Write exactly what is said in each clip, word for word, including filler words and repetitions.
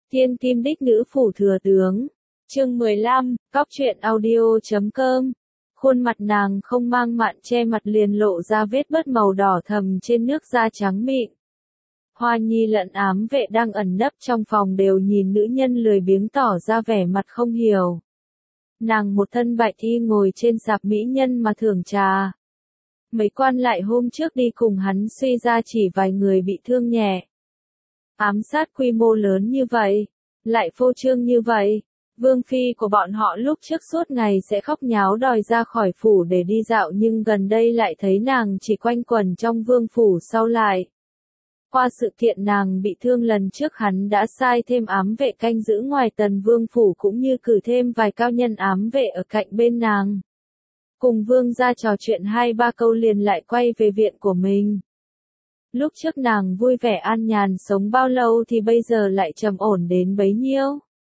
Thiên kim đích nữ phủ thừa tướng. Chương mười lăm, cóc truyện audio chấm com. Khuôn mặt nàng không mang mạn che mặt liền lộ ra vết bớt màu đỏ thầm trên nước da trắng mịn. Hoa Nhi lẫn ám vệ đang ẩn nấp trong phòng đều nhìn nữ nhân lười biếng tỏ ra vẻ mặt không hiểu. Nàng một thân bạch y ngồi trên sạp mỹ nhân mà thưởng trà. Mấy quan lại hôm trước đi cùng hắn suy ra chỉ vài người bị thương nhẹ. Ám sát quy mô lớn như vậy, lại phô trương như vậy. Vương phi của bọn họ lúc trước suốt ngày sẽ khóc nháo đòi ra khỏi phủ để đi dạo nhưng gần đây lại thấy nàng chỉ quanh quẩn trong vương phủ sau lại. Qua sự kiện nàng bị thương lần trước hắn đã sai thêm ám vệ canh giữ ngoài tần vương phủ cũng như cử thêm vài cao nhân ám vệ ở cạnh bên nàng. Cùng vương ra trò chuyện hai ba câu liền lại quay về viện của mình. Lúc trước nàng vui vẻ an nhàn sống bao lâu thì bây giờ lại trầm ổn đến bấy nhiêu.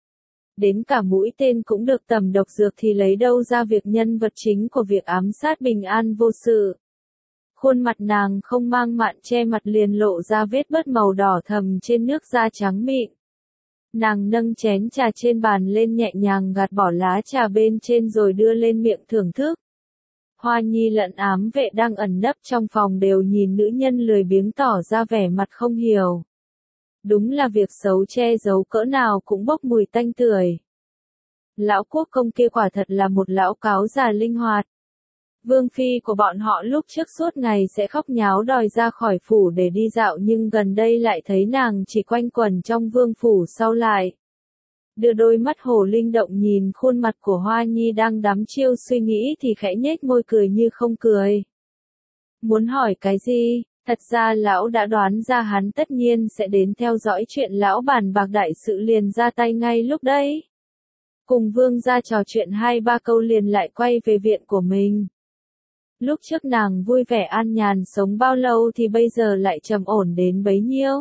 Đến cả mũi tên cũng được tẩm độc dược thì lấy đâu ra việc nhân vật chính của việc ám sát bình an vô sự. Khuôn mặt nàng không mang mạn che mặt liền lộ ra vết bớt màu đỏ thầm trên nước da trắng mịn. Nàng nâng chén trà trên bàn lên nhẹ nhàng gạt bỏ lá trà bên trên rồi đưa lên miệng thưởng thức. Hoa Nhi lẫn ám vệ đang ẩn nấp trong phòng đều nhìn nữ nhân lười biếng tỏ ra vẻ mặt không hiểu. Đúng là việc xấu che giấu cỡ nào cũng bốc mùi tanh tưởi. Lão quốc công kia quả thật là một lão cáo già linh hoạt. Vương phi của bọn họ lúc trước suốt ngày sẽ khóc nháo đòi ra khỏi phủ để đi dạo nhưng gần đây lại thấy nàng chỉ quanh quẩn trong vương phủ sau lại. Đưa đôi mắt hồ linh động nhìn khuôn mặt của Hoa Nhi đang đắm chiêu suy nghĩ thì khẽ nhếch môi cười như không cười. Muốn hỏi cái gì? Thật ra lão đã đoán ra hắn tất nhiên sẽ đến theo dõi chuyện lão bàn bạc đại sự liền ra tay ngay lúc đấy. Cùng vương ra trò chuyện hai ba câu liền lại quay về viện của mình. Lúc trước nàng vui vẻ an nhàn sống bao lâu thì bây giờ lại trầm ổn đến bấy nhiêu.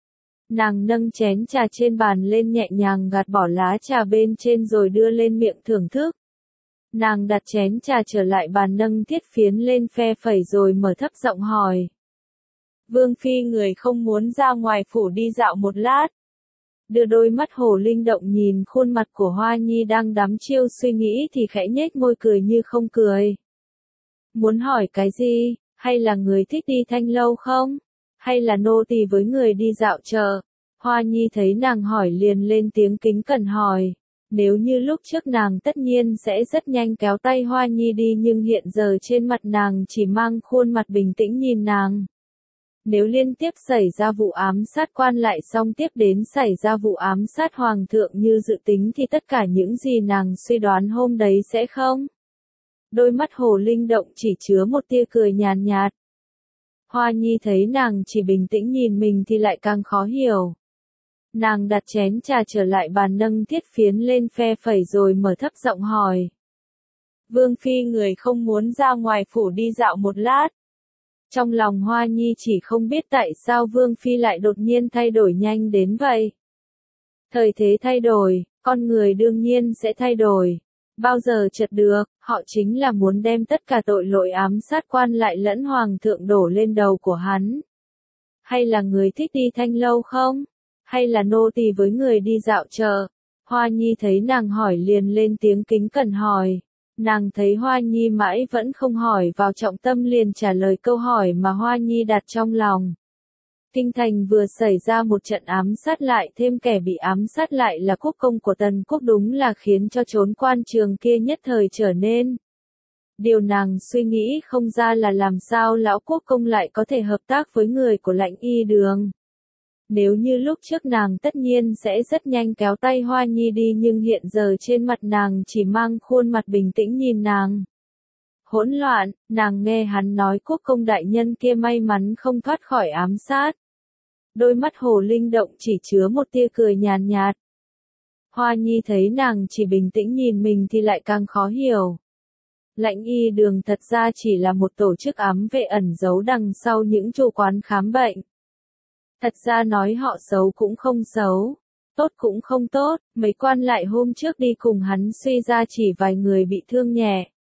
Nàng nâng chén trà trên bàn lên nhẹ nhàng gạt bỏ lá trà bên trên rồi đưa lên miệng thưởng thức. Nàng đặt chén trà trở lại bàn nâng thiết phiến lên phe phẩy rồi mở thấp giọng hỏi. Vương phi người không muốn ra ngoài phủ đi dạo một lát. Đưa đôi mắt hồ linh động nhìn khuôn mặt của Hoa Nhi đang đắm chiêu suy nghĩ thì khẽ nhếch môi cười như không cười. Muốn hỏi cái gì? Hay là người thích đi thanh lâu không? Hay là nô tỳ với người đi dạo chợ? Hoa Nhi thấy nàng hỏi liền lên tiếng kính cẩn hỏi. Nếu như lúc trước nàng tất nhiên sẽ rất nhanh kéo tay Hoa Nhi đi nhưng hiện giờ trên mặt nàng chỉ mang khuôn mặt bình tĩnh nhìn nàng. Nếu liên tiếp xảy ra vụ ám sát quan lại xong tiếp đến xảy ra vụ ám sát hoàng thượng như dự tính thì tất cả những gì nàng suy đoán hôm đấy sẽ không? Đôi mắt hồ linh động chỉ chứa một tia cười nhàn nhạt. Hoa Nhi thấy nàng chỉ bình tĩnh nhìn mình thì lại càng khó hiểu. Nàng đặt chén trà trở lại bàn nâng thiết phiến lên phe phẩy rồi mở thấp giọng hỏi. Vương phi người không muốn ra ngoài phủ đi dạo một lát. Trong lòng Hoa Nhi chỉ không biết tại sao Vương phi lại đột nhiên thay đổi nhanh đến vậy. Thời thế thay đổi, con người đương nhiên sẽ thay đổi. Bao giờ chợt được, họ chính là muốn đem tất cả tội lỗi ám sát quan lại lẫn hoàng thượng đổ lên đầu của hắn. Hay là người thích đi thanh lâu không? Hay là nô tỳ với người đi dạo chợ? Hoa Nhi thấy nàng hỏi liền lên tiếng kính cẩn hỏi. Nàng thấy Hoa Nhi mãi vẫn không hỏi vào trọng tâm liền trả lời câu hỏi mà Hoa Nhi đặt trong lòng. Kinh thành vừa xảy ra một trận ám sát lại thêm kẻ bị ám sát lại là quốc công của Tần quốc đúng là khiến cho chốn quan trường kia nhất thời trở nên. Điều nàng suy nghĩ không ra là làm sao lão quốc công lại có thể hợp tác với người của Lãnh Y Đường. Nếu như lúc trước nàng tất nhiên sẽ rất nhanh kéo tay Hoa Nhi đi nhưng hiện giờ trên mặt nàng chỉ mang khuôn mặt bình tĩnh nhìn nàng. Hỗn loạn, nàng nghe hắn nói quốc công đại nhân kia may mắn không thoát khỏi ám sát. Đôi mắt hồ linh động chỉ chứa một tia cười nhàn nhạt. Hoa Nhi thấy nàng chỉ bình tĩnh nhìn mình thì lại càng khó hiểu. Lãnh Y Đường thật ra chỉ là một tổ chức ám vệ ẩn giấu đằng sau những chủ quán khám bệnh. Thật ra nói họ xấu cũng không xấu, tốt cũng không tốt, mấy quan lại hôm trước đi cùng hắn suy ra chỉ vài người bị thương nhẹ.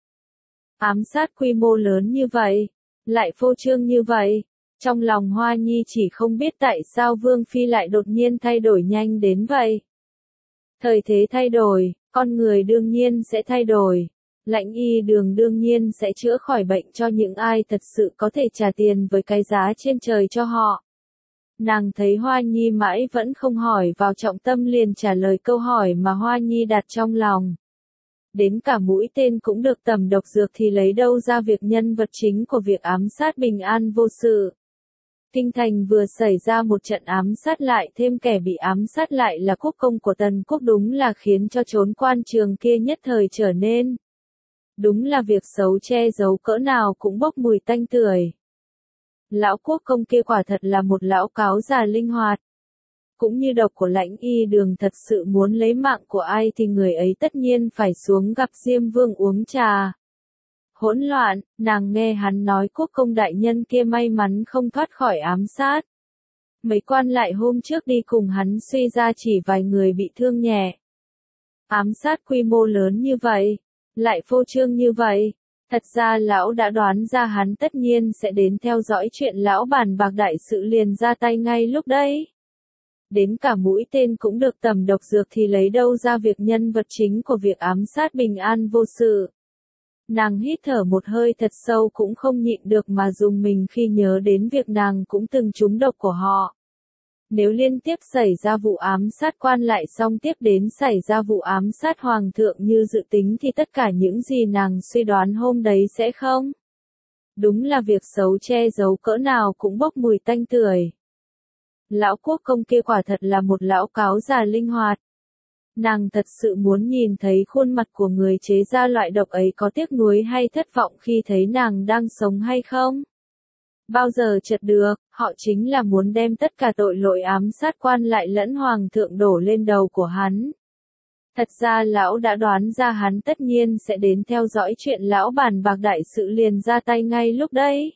Ám sát quy mô lớn như vậy, lại phô trương như vậy, trong lòng Hoa Nhi chỉ không biết tại sao Vương phi lại đột nhiên thay đổi nhanh đến vậy. Thời thế thay đổi, con người đương nhiên sẽ thay đổi. Lãnh y đường đương nhiên sẽ chữa khỏi bệnh cho những ai thật sự có thể trả tiền với cái giá trên trời cho họ. Nàng thấy Hoa Nhi mãi vẫn không hỏi vào trọng tâm liền trả lời câu hỏi mà Hoa Nhi đặt trong lòng. Đến cả mũi tên cũng được tẩm độc dược thì lấy đâu ra việc nhân vật chính của việc ám sát bình an vô sự. Kinh thành vừa xảy ra một trận ám sát lại thêm kẻ bị ám sát lại là quốc công của Tần quốc đúng là khiến cho chốn quan trường kia nhất thời trở nên. Đúng là việc xấu che giấu cỡ nào cũng bốc mùi tanh tưởi. Lão quốc công kia quả thật là một lão cáo già linh hoạt. Cũng như độc của Lãnh y đường thật sự muốn lấy mạng của ai thì người ấy tất nhiên phải xuống gặp Diêm Vương uống trà. Hỗn loạn, nàng nghe hắn nói quốc công đại nhân kia may mắn không thoát khỏi ám sát. Mấy quan lại hôm trước đi cùng hắn suy ra chỉ vài người bị thương nhẹ. Ám sát quy mô lớn như vậy, lại phô trương như vậy. Thật ra lão đã đoán ra hắn tất nhiên sẽ đến theo dõi chuyện lão bàn bạc đại sự liền ra tay ngay lúc đấy. Đến cả mũi tên cũng được tẩm độc dược thì lấy đâu ra việc nhân vật chính của việc ám sát bình an vô sự. Nàng hít thở một hơi thật sâu cũng không nhịn được mà dùng mình khi nhớ đến việc nàng cũng từng trúng độc của họ. Nếu liên tiếp xảy ra vụ ám sát quan lại xong tiếp đến xảy ra vụ ám sát hoàng thượng như dự tính thì tất cả những gì nàng suy đoán hôm đấy sẽ không. Đúng là việc xấu che giấu cỡ nào cũng bốc mùi tanh tưởi. Lão quốc công kia quả thật là một lão cáo già linh hoạt. Nàng thật sự muốn nhìn thấy khuôn mặt của người chế ra loại độc ấy có tiếc nuối hay thất vọng khi thấy nàng đang sống hay không. Bao giờ chợt được, họ chính là muốn đem tất cả tội lỗi ám sát quan lại lẫn hoàng thượng đổ lên đầu của hắn. Thật ra lão đã đoán ra hắn tất nhiên sẽ đến theo dõi chuyện lão bàn bạc đại sự liền ra tay ngay lúc đấy.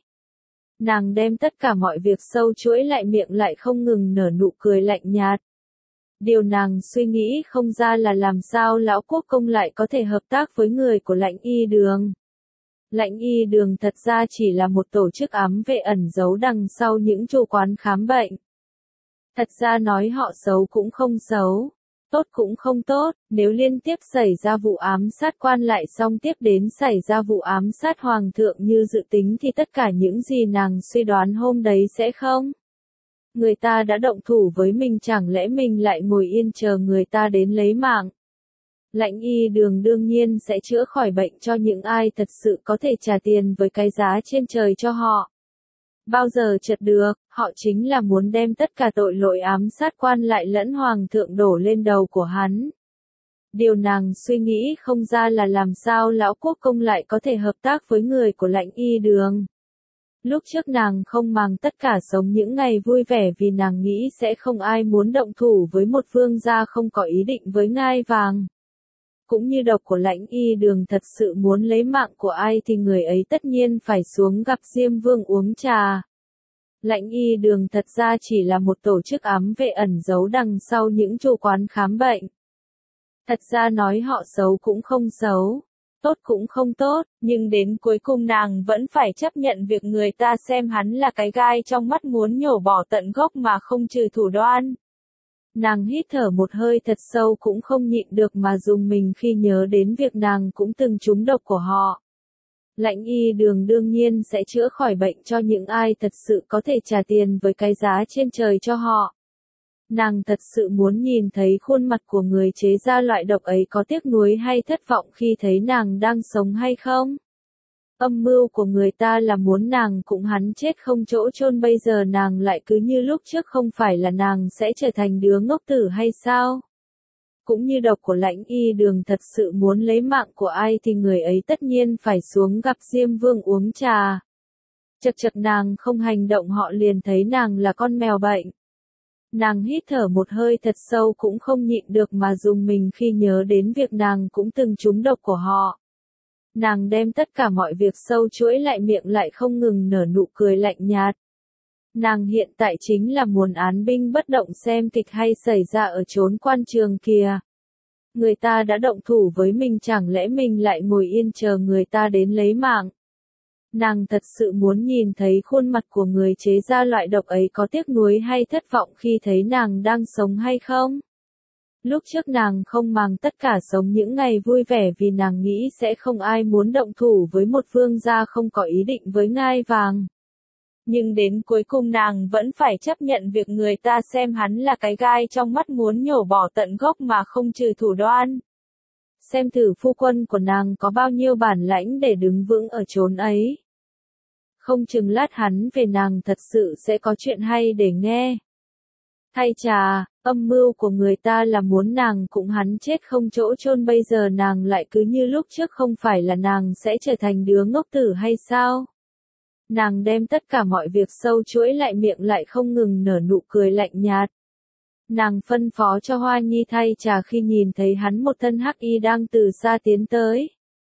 Nàng đem tất cả mọi việc sâu chuỗi lại miệng lại không ngừng nở nụ cười lạnh nhạt. Điều nàng suy nghĩ không ra là làm sao lão quốc công lại có thể hợp tác với người của Lãnh y đường. Lãnh y đường thật ra chỉ là một tổ chức ám vệ ẩn giấu đằng sau những chủ quán khám bệnh. Thật ra nói họ xấu cũng không xấu, tốt cũng không tốt, nếu liên tiếp xảy ra vụ ám sát quan lại xong tiếp đến xảy ra vụ ám sát hoàng thượng như dự tính thì tất cả những gì nàng suy đoán hôm đấy sẽ không. Người ta đã động thủ với mình chẳng lẽ mình lại ngồi yên chờ người ta đến lấy mạng. Lãnh y đường đương nhiên sẽ chữa khỏi bệnh cho những ai thật sự có thể trả tiền với cái giá trên trời cho họ. Bao giờ chợt được, họ chính là muốn đem tất cả tội lỗi ám sát quan lại lẫn hoàng thượng đổ lên đầu của hắn. Điều nàng suy nghĩ không ra là làm sao lão quốc công lại có thể hợp tác với người của Lãnh y đường. Lúc trước nàng không màng tất cả sống những ngày vui vẻ vì nàng nghĩ sẽ không ai muốn động thủ với một vương gia không có ý định với ngai vàng. Cũng như độc của Lãnh y đường thật sự muốn lấy mạng của ai thì người ấy tất nhiên phải xuống gặp Diêm Vương uống trà. Lãnh y đường thật ra chỉ là một tổ chức ám vệ ẩn giấu đằng sau những chủ quán khám bệnh. Thật ra nói họ xấu cũng không xấu, tốt cũng không tốt, nhưng đến cuối cùng nàng vẫn phải chấp nhận việc người ta xem hắn là cái gai trong mắt muốn nhổ bỏ tận gốc mà không trừ thủ đoan. Nàng hít thở một hơi thật sâu cũng không nhịn được mà dùng mình khi nhớ đến việc nàng cũng từng trúng độc của họ. Lãnh y đường đương nhiên sẽ chữa khỏi bệnh cho những ai thật sự có thể trả tiền với cái giá trên trời cho họ. Nàng thật sự muốn nhìn thấy khuôn mặt của người chế ra loại độc ấy có tiếc nuối hay thất vọng khi thấy nàng đang sống hay không. Âm mưu của người ta là muốn nàng cũng hắn chết không chỗ chôn, bây giờ nàng lại cứ như lúc trước không phải là nàng sẽ trở thành đứa ngốc tử hay sao? Cũng như độc của Lãnh y đường thật sự muốn lấy mạng của ai thì người ấy tất nhiên phải xuống gặp Diêm Vương uống trà. Chật chật nàng không hành động họ liền thấy nàng là con mèo bệnh. Nàng hít thở một hơi thật sâu cũng không nhịn được mà dùng mình khi nhớ đến việc nàng cũng từng trúng độc của họ. Nàng đem tất cả mọi việc sâu chuỗi lại miệng lại không ngừng nở nụ cười lạnh nhạt. Nàng hiện tại chính là muốn án binh bất động xem kịch hay xảy ra ở chốn quan trường kìa. Người ta đã động thủ với mình chẳng lẽ mình lại ngồi yên chờ người ta đến lấy mạng. Nàng thật sự muốn nhìn thấy khuôn mặt của người chế ra loại độc ấy có tiếc nuối hay thất vọng khi thấy nàng đang sống hay không. Lúc trước nàng không màng tất cả sống những ngày vui vẻ vì nàng nghĩ sẽ không ai muốn động thủ với một vương gia không có ý định với ngai vàng. Nhưng đến cuối cùng nàng vẫn phải chấp nhận việc người ta xem hắn là cái gai trong mắt muốn nhổ bỏ tận gốc mà không trừ thủ đoan. Xem thử phu quân của nàng có bao nhiêu bản lãnh để đứng vững ở chốn ấy. Không chừng lát hắn về nàng thật sự sẽ có chuyện hay để nghe. Thay trà, âm mưu của người ta là muốn nàng cũng hắn chết không chỗ chôn, bây giờ nàng lại cứ như lúc trước, không phải là nàng sẽ trở thành đứa ngốc tử hay sao? Nàng đem tất cả mọi việc sâu chuỗi lại, miệng lại không ngừng nở nụ cười lạnh nhạt. Nàng phân phó cho Hoa Nhi thay trà khi nhìn thấy hắn một thân hắc y đang từ xa tiến tới.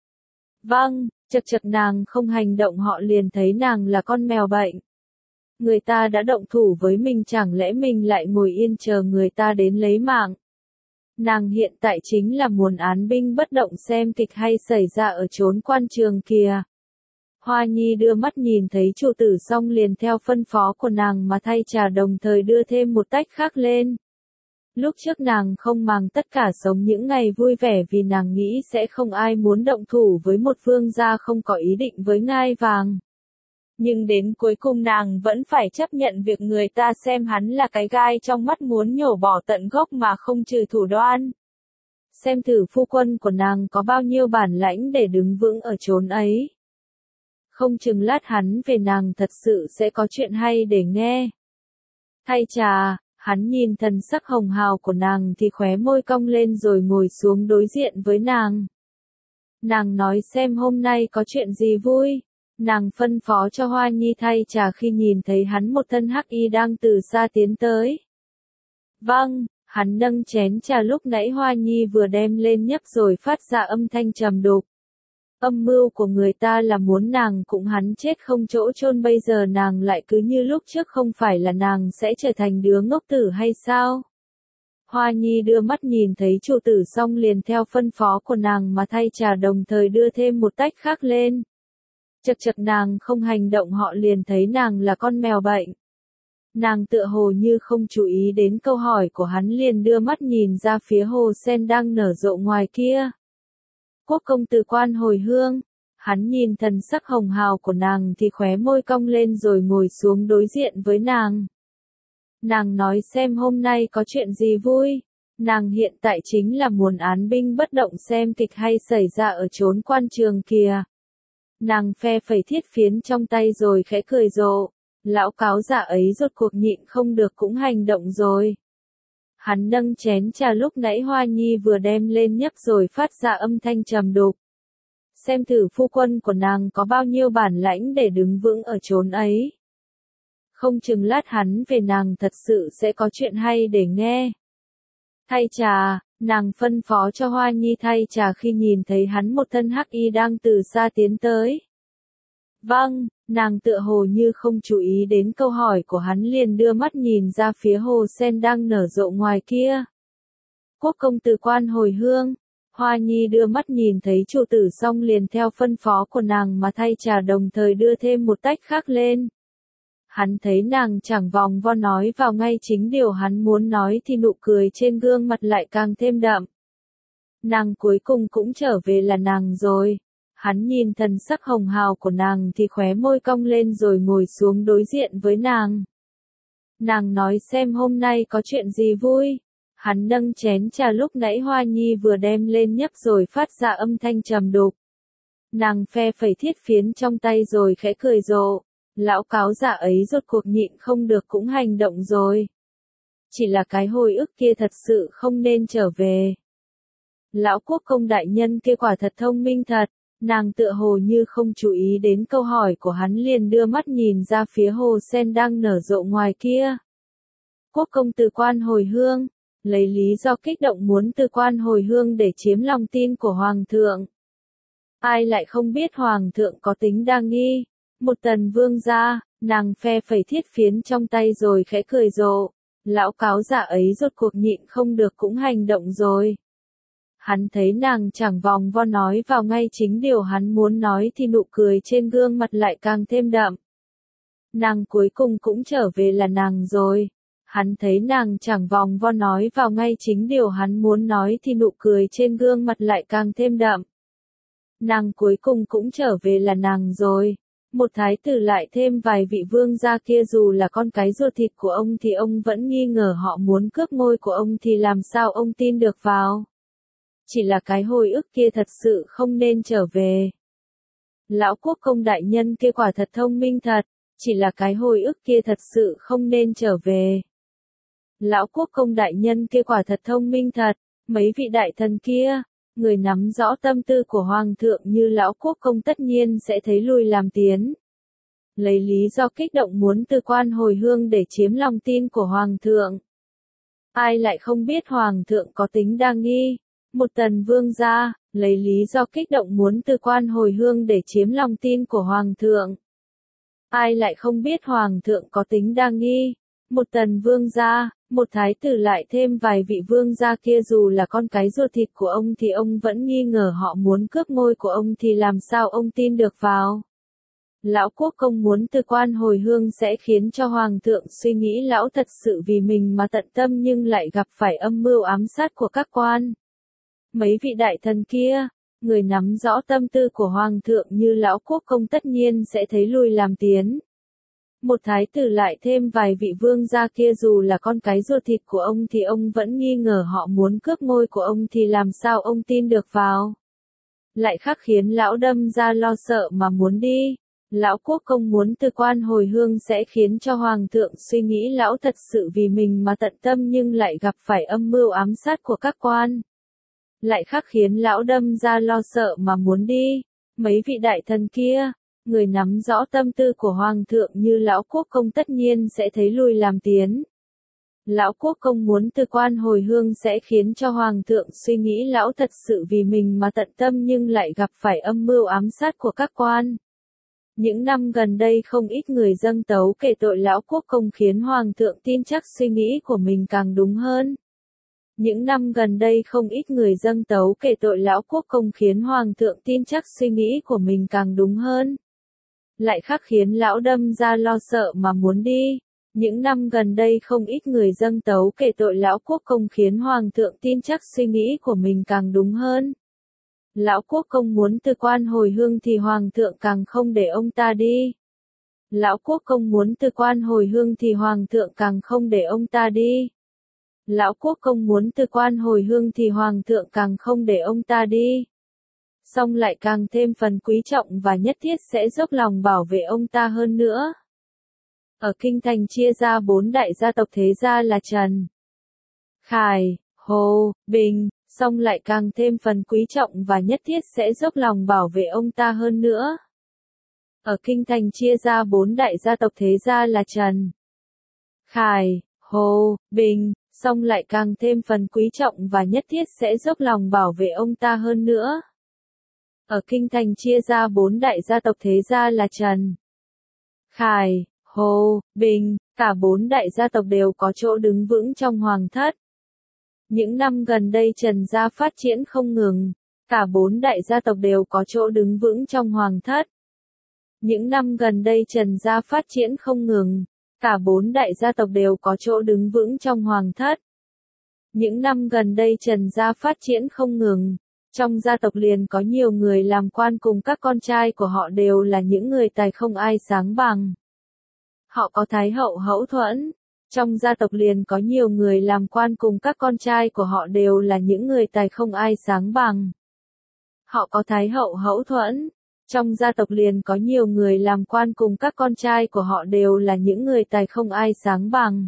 Vâng, chật chật nàng không hành động họ liền thấy nàng là con mèo bệnh. Người ta đã động thủ với mình, chẳng lẽ mình lại ngồi yên chờ người ta đến lấy mạng? Nàng hiện tại chính là muốn án binh bất động xem kịch hay xảy ra ở chốn quan trường kìa. Hoa Nhi đưa mắt nhìn thấy chủ tử xong liền theo phân phó của nàng mà thay trà, đồng thời đưa thêm một tách khác lên. Lúc trước nàng không màng tất cả sống những ngày vui vẻ vì nàng nghĩ sẽ không ai muốn động thủ với một vương gia không có ý định với ngai vàng. Nhưng đến cuối cùng nàng vẫn phải chấp nhận việc người ta xem hắn là cái gai trong mắt muốn nhổ bỏ tận gốc mà không trừ thủ đoan. Xem thử phu quân của nàng có bao nhiêu bản lãnh để đứng vững ở chốn ấy. Không chừng lát hắn về nàng thật sự sẽ có chuyện hay để nghe. Thay trà, hắn nhìn thần sắc hồng hào của nàng thì khóe môi cong lên rồi ngồi xuống đối diện với nàng. Nàng nói xem hôm nay có chuyện gì vui. Nàng phân phó cho Hoa Nhi thay trà khi nhìn thấy hắn một thân hắc y đang từ xa tiến tới. Vâng, hắn nâng chén trà lúc nãy Hoa Nhi vừa đem lên nhấp rồi phát ra âm thanh trầm đục. Âm mưu của người ta là muốn nàng cũng hắn chết không chỗ chôn, bây giờ nàng lại cứ như lúc trước, không phải là nàng sẽ trở thành đứa ngốc tử hay sao? Hoa Nhi đưa mắt nhìn thấy chủ tử xong liền theo phân phó của nàng mà thay trà, đồng thời đưa thêm một tách khác lên. Chật chật nàng không hành động họ liền thấy nàng là con mèo bệnh. Nàng tựa hồ như không chú ý đến câu hỏi của hắn, liền đưa mắt nhìn ra phía hồ sen đang nở rộ ngoài kia. Quốc công tử Quan hồi hương, hắn nhìn thần sắc hồng hào của nàng thì khóe môi cong lên rồi ngồi xuống đối diện với nàng. Nàng nói xem hôm nay có chuyện gì vui. Nàng hiện tại chính là muốn án binh bất động xem kịch hay xảy ra ở chốn quan trường kìa. Nàng phe phẩy thiết phiến trong tay rồi khẽ cười rộ. Lão cáo giả ấy rốt cuộc nhịn không được cũng hành động rồi. Hắn nâng chén trà lúc nãy Hoa Nhi vừa đem lên nhấp rồi phát ra âm thanh trầm đục. Xem thử phu quân của nàng có bao nhiêu bản lãnh để đứng vững ở chốn ấy. Không chừng lát hắn về nàng thật sự sẽ có chuyện hay để nghe. Thay trà, nàng phân phó cho Hoa Nhi thay trà khi nhìn thấy hắn một thân hắc y đang từ xa tiến tới. Vâng, nàng tựa hồ như không chú ý đến câu hỏi của hắn liền đưa mắt nhìn ra phía hồ sen đang nở rộ ngoài kia. Quốc công tử Quan hồi hương, Hoa Nhi đưa mắt nhìn thấy chủ tử xong liền theo phân phó của nàng mà thay trà, đồng thời đưa thêm một tách khác lên. Hắn thấy nàng chẳng vòng vo nói vào ngay chính điều hắn muốn nói thì nụ cười trên gương mặt lại càng thêm đậm. Nàng cuối cùng cũng trở về là nàng rồi. Hắn nhìn thần sắc hồng hào của nàng thì khóe môi cong lên rồi ngồi xuống đối diện với nàng. Nàng nói xem hôm nay có chuyện gì vui. Hắn nâng chén trà lúc nãy Hoa Nhi vừa đem lên nhấp rồi phát ra âm thanh trầm đục. Nàng phe phẩy thiết phiến trong tay rồi khẽ cười rộ. Lão cáo giả ấy rốt cuộc nhịn không được cũng hành động rồi. Chỉ là cái hồi ức kia thật sự không nên trở về. Lão quốc công đại nhân kia quả thật thông minh thật. Nàng tựa hồ như không chú ý đến câu hỏi của hắn liền đưa mắt nhìn ra phía hồ sen đang nở rộ ngoài kia. Quốc công tử Quan hồi hương, lấy lý do kích động muốn từ Quan hồi hương để chiếm lòng tin của Hoàng thượng. Ai lại không biết Hoàng thượng có tính đa nghi. Một tần vương gia, nàng phe phẩy thiết phiến trong tay rồi khẽ cười rộ. Lão cáo giả ấy rốt cuộc nhịn không được cũng hành động rồi. Hắn thấy nàng chẳng vòng vo nói vào ngay chính điều hắn muốn nói thì nụ cười trên gương mặt lại càng thêm đậm. Nàng cuối cùng cũng trở về là nàng rồi. Hắn thấy nàng chẳng vòng vo nói vào ngay chính điều hắn muốn nói thì nụ cười trên gương mặt lại càng thêm đậm. Nàng cuối cùng cũng trở về là nàng rồi. Một thái tử lại thêm vài vị vương gia kia dù là con cái ruột thịt của ông thì ông vẫn nghi ngờ họ muốn cướp ngôi của ông thì làm sao ông tin được vào. Chỉ là cái hồi ức kia thật sự không nên trở về. Lão quốc công đại nhân kia quả thật thông minh thật, chỉ là cái hồi ức kia thật sự không nên trở về. Lão quốc công đại nhân kia quả thật thông minh thật, mấy vị đại thần kia, người nắm rõ tâm tư của hoàng thượng như lão quốc công tất nhiên sẽ thấy lui làm tiến. Lấy lý do kích động muốn từ quan hồi hương để chiếm lòng tin của hoàng thượng. Ai lại không biết hoàng thượng có tính đa nghi, một tần vương gia, lấy lý do kích động muốn từ quan hồi hương để chiếm lòng tin của hoàng thượng. Ai lại không biết hoàng thượng có tính đa nghi, một tần vương gia, một thái tử lại thêm vài vị vương gia kia dù là con cái ruột thịt của ông thì ông vẫn nghi ngờ họ muốn cướp ngôi của ông thì làm sao ông tin được vào. Lão quốc công muốn từ quan hồi hương sẽ khiến cho hoàng thượng suy nghĩ lão thật sự vì mình mà tận tâm nhưng lại gặp phải âm mưu ám sát của các quan. Mấy vị đại thần kia, người nắm rõ tâm tư của hoàng thượng như lão quốc công tất nhiên sẽ thấy lui làm tiến. Một thái tử lại thêm vài vị vương gia kia dù là con cái ruột thịt của ông thì ông vẫn nghi ngờ họ muốn cướp ngôi của ông thì làm sao ông tin được vào. Lại khắc khiến lão đâm ra lo sợ mà muốn đi. Lão quốc công muốn từ quan hồi hương sẽ khiến cho hoàng thượng suy nghĩ lão thật sự vì mình mà tận tâm nhưng lại gặp phải âm mưu ám sát của các quan. Lại khắc khiến lão đâm ra lo sợ mà muốn đi. Mấy vị đại thần kia, người nắm rõ tâm tư của hoàng thượng như lão quốc công tất nhiên sẽ thấy lui làm tiến. Lão quốc công muốn từ quan hồi hương sẽ khiến cho hoàng thượng suy nghĩ lão thật sự vì mình mà tận tâm nhưng lại gặp phải âm mưu ám sát của các quan. Những năm gần đây không ít người dâng tấu kể tội lão quốc công khiến hoàng thượng tin chắc suy nghĩ của mình càng đúng hơn. Những năm gần đây không ít người dâng tấu kể tội lão quốc công khiến hoàng thượng tin chắc suy nghĩ của mình càng đúng hơn. Lại khắc khiến lão đâm ra lo sợ mà muốn đi. Những năm gần đây không ít người dâng tấu kể tội lão quốc công khiến hoàng thượng tin chắc suy nghĩ của mình càng đúng hơn. Lão quốc công muốn từ quan hồi hương thì hoàng thượng càng không để ông ta đi. Lão quốc công muốn từ quan hồi hương thì hoàng thượng càng không để ông ta đi. Lão quốc công muốn từ quan hồi hương thì hoàng thượng càng không để ông ta đi. Xong lại càng thêm phần quý trọng và nhất thiết sẽ dốc lòng bảo vệ ông ta hơn nữa. Ở kinh thành chia ra bốn đại gia tộc thế gia là Trần, Khải, Hồ, Bình, xong lại càng thêm phần quý trọng và nhất thiết sẽ dốc lòng bảo vệ ông ta hơn nữa. Ở kinh thành chia ra bốn đại gia tộc thế gia là Trần, Khải, Hồ, Bình, xong lại càng thêm phần quý trọng và nhất thiết sẽ dốc lòng bảo vệ ông ta hơn nữa. Ở kinh thành chia ra bốn đại gia tộc thế gia là Trần, Khải, Hồ, Bình, cả bốn đại gia tộc đều có chỗ đứng vững trong hoàng thất. Những năm gần đây Trần gia phát triển không ngừng, cả bốn đại gia tộc đều có chỗ đứng vững trong hoàng thất. Những năm gần đây Trần gia phát triển không ngừng, cả bốn đại gia tộc đều có chỗ đứng vững trong hoàng thất. Những năm gần đây Trần gia phát triển không ngừng, trong gia tộc liền có nhiều người làm quan cùng các con trai của họ đều là những người tài không ai sáng bằng. Họ có thái hậu Hậu Thuẫn. Trong gia tộc liền có nhiều người làm quan cùng các con trai của họ đều là những người tài không ai sáng bằng. Họ có thái hậu Hậu Thuẫn. Trong gia tộc liền có nhiều người làm quan cùng các con trai của họ đều là những người tài không ai sáng bằng.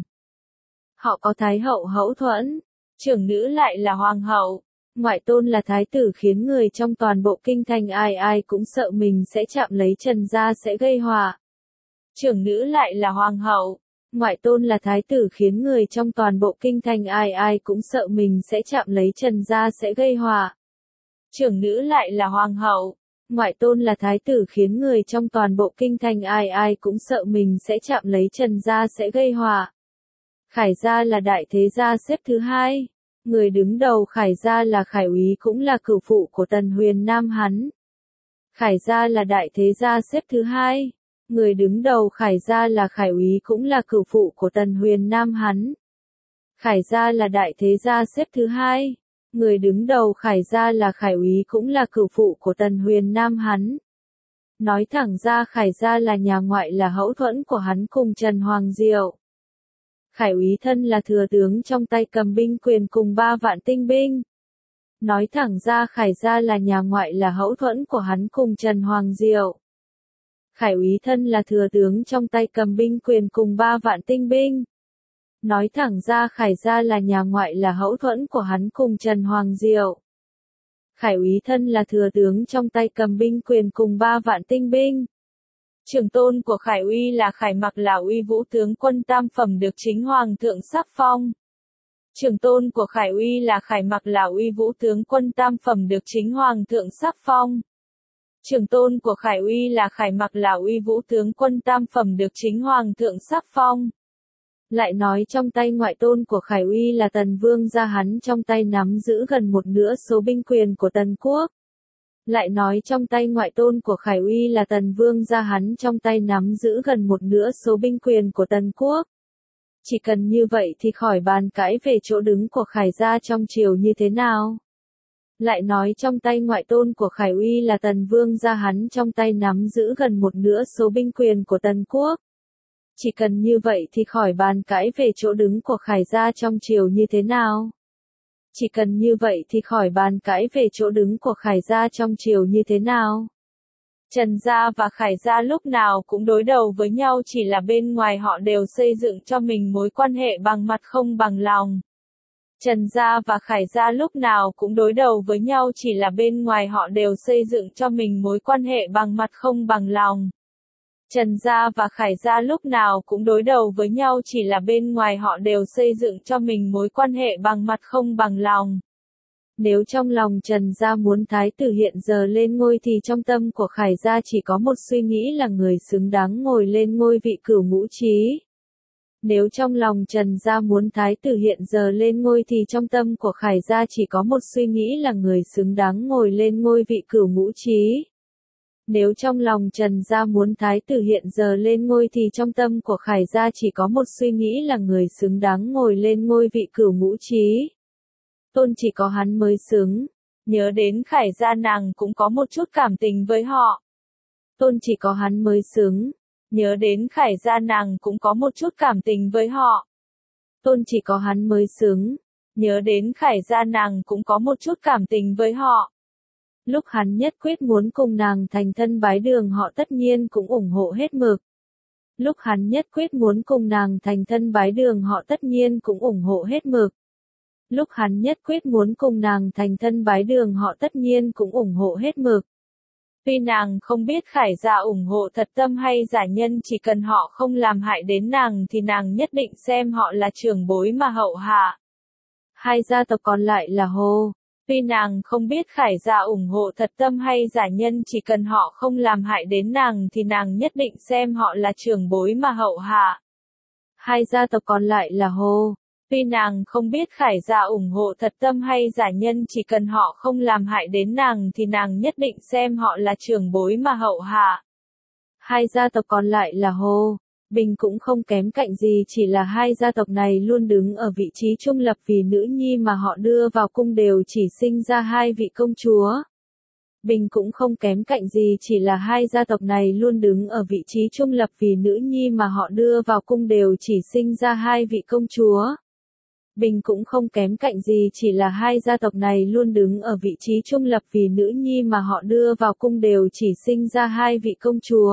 Họ có thái hậu Hậu Thuẫn. Trưởng nữ lại là hoàng hậu. Ngoại tôn là thái tử khiến người trong toàn bộ kinh thành ai ai cũng sợ mình sẽ chạm lấy Trần gia sẽ gây họa. Trưởng nữ lại là hoàng hậu. Ngoại tôn là thái tử khiến người trong toàn bộ kinh thành ai ai cũng sợ mình sẽ chạm lấy Trần gia sẽ gây họa. Trưởng nữ lại là hoàng hậu. Ngoại tôn là thái tử khiến người trong toàn bộ kinh thành ai ai cũng sợ mình sẽ chạm lấy Trần gia sẽ gây họa. Khải gia là đại thế gia xếp thứ hai. Người đứng đầu Khải gia là Khải úy cũng là cửu phụ của Tần Huyền Nam hắn. Khải gia là đại thế gia xếp thứ hai. Người đứng đầu Khải gia là Khải úy cũng là cửu phụ của Tần Huyền Nam hắn. Khải gia là đại thế gia xếp thứ hai. Người đứng đầu Khải gia là Khải úy cũng là cửu phụ của Tần Huyền Nam hắn. Nói thẳng ra Khải gia là nhà ngoại là hậu thuẫn của hắn cùng Trần Hoàng Diệu. Khải úy thân là thừa tướng trong tay cầm binh quyền cùng ba vạn tinh binh. Nói thẳng ra Khải gia là nhà ngoại là hậu thuẫn của hắn cùng Trần Hoàng Diệu. Khải úy thân là thừa tướng trong tay cầm binh quyền cùng ba vạn tinh binh. Nói thẳng ra Khải gia là nhà ngoại là hậu thuẫn của hắn cùng Trần Hoàng Diệu. Khải úy thân là thừa tướng trong tay cầm binh quyền cùng ba vạn tinh binh. Trưởng tôn của Khải uy là Khải Mặc là uy vũ tướng quân tam phẩm được chính hoàng thượng sắc phong. Trưởng tôn của Khải uy là Khải Mặc là uy vũ tướng quân tam phẩm được chính hoàng thượng sắc phong. Trưởng tôn của Khải uy là Khải Mặc là uy vũ tướng quân tam phẩm được chính hoàng thượng sắc phong. Lại nói trong tay ngoại tôn của Khải uy là Tần Vương gia hắn trong tay nắm giữ gần một nửa số binh quyền của Tần quốc. Lại nói trong tay ngoại tôn của Khải uy là Tần Vương gia hắn trong tay nắm giữ gần một nửa số binh quyền của Tần quốc. Chỉ cần như vậy thì khỏi bàn cãi về chỗ đứng của Khải gia trong triều như thế nào. Lại nói trong tay ngoại tôn của Khải uy là Tần Vương gia hắn trong tay nắm giữ gần một nửa số binh quyền của Tần quốc. Chỉ cần như vậy thì khỏi bàn cãi về chỗ đứng của Khải gia trong triều như thế nào. Chỉ cần như vậy thì khỏi bàn cãi về chỗ đứng của Khải gia trong triều như thế nào. Trần gia và Khải gia lúc nào cũng đối đầu với nhau, chỉ là bên ngoài họ đều xây dựng cho mình mối quan hệ bằng mặt không bằng lòng. Trần gia và Khải gia lúc nào cũng đối đầu với nhau, chỉ là bên ngoài họ đều xây dựng cho mình mối quan hệ bằng mặt không bằng lòng. Trần gia và Khải gia lúc nào cũng đối đầu với nhau, chỉ là bên ngoài họ đều xây dựng cho mình mối quan hệ bằng mặt không bằng lòng. Nếu trong lòng Trần gia muốn thái tử hiện giờ lên ngôi thì trong tâm của Khải gia chỉ có một suy nghĩ là người xứng đáng ngồi lên ngôi vị cửu ngũ chí. Nếu trong lòng Trần gia muốn thái tử hiện giờ lên ngôi thì trong tâm của Khải gia chỉ có một suy nghĩ là người xứng đáng ngồi lên ngôi vị cửu ngũ chí. Nếu trong lòng Trần gia muốn thái tử hiện giờ lên ngôi thì trong tâm của Khải gia chỉ có một suy nghĩ là người xứng đáng ngồi lên ngôi vị cửu ngũ chí. Tôn chỉ có hắn mới xứng. Nhớ đến Khải gia nàng cũng có một chút cảm tình với họ. Tôn chỉ có hắn mới xứng. Nhớ đến Khải gia nàng cũng có một chút cảm tình với họ. Tôn chỉ có hắn mới xứng. Nhớ đến Khải gia nàng cũng có một chút cảm tình với họ. Lúc hắn nhất quyết muốn cùng nàng thành thân bái đường họ tất nhiên cũng ủng hộ hết mực. Lúc hắn nhất quyết muốn cùng nàng thành thân bái đường họ tất nhiên cũng ủng hộ hết mực. Lúc hắn nhất quyết muốn cùng nàng thành thân bái đường họ tất nhiên cũng ủng hộ hết mực. Tuy nàng không biết Khải gia ủng hộ thật tâm hay giả nhân, chỉ cần họ không làm hại đến nàng thì nàng nhất định xem họ là trưởng bối mà hậu hạ. Hai gia tộc còn lại là Hồ. Tuy nàng không biết Khải gia ủng hộ thật tâm hay giả nhân, chỉ cần họ không làm hại đến nàng thì nàng nhất định xem họ là trưởng bối mà hậu hạ. Hai gia tộc còn lại là Hồ. Tuy nàng không biết Khải gia ủng hộ thật tâm hay giả nhân, chỉ cần họ không làm hại đến nàng thì nàng nhất định xem họ là trưởng bối mà hậu hạ. Hai gia tộc còn lại là Hồ. Bình cũng không kém cạnh gì, chỉ là hai gia tộc này luôn đứng ở vị trí trung lập, vì nữ nhi mà họ đưa vào cung đều chỉ sinh ra hai vị công chúa. Bình cũng không kém cạnh gì, chỉ là hai gia tộc này luôn đứng ở vị trí trung lập, vì nữ nhi mà họ đưa vào cung đều chỉ sinh ra hai vị công chúa. Bình cũng không kém cạnh gì, chỉ là hai gia tộc này luôn đứng ở vị trí trung lập, vì nữ nhi mà họ đưa vào cung đều chỉ sinh ra hai vị công chúa.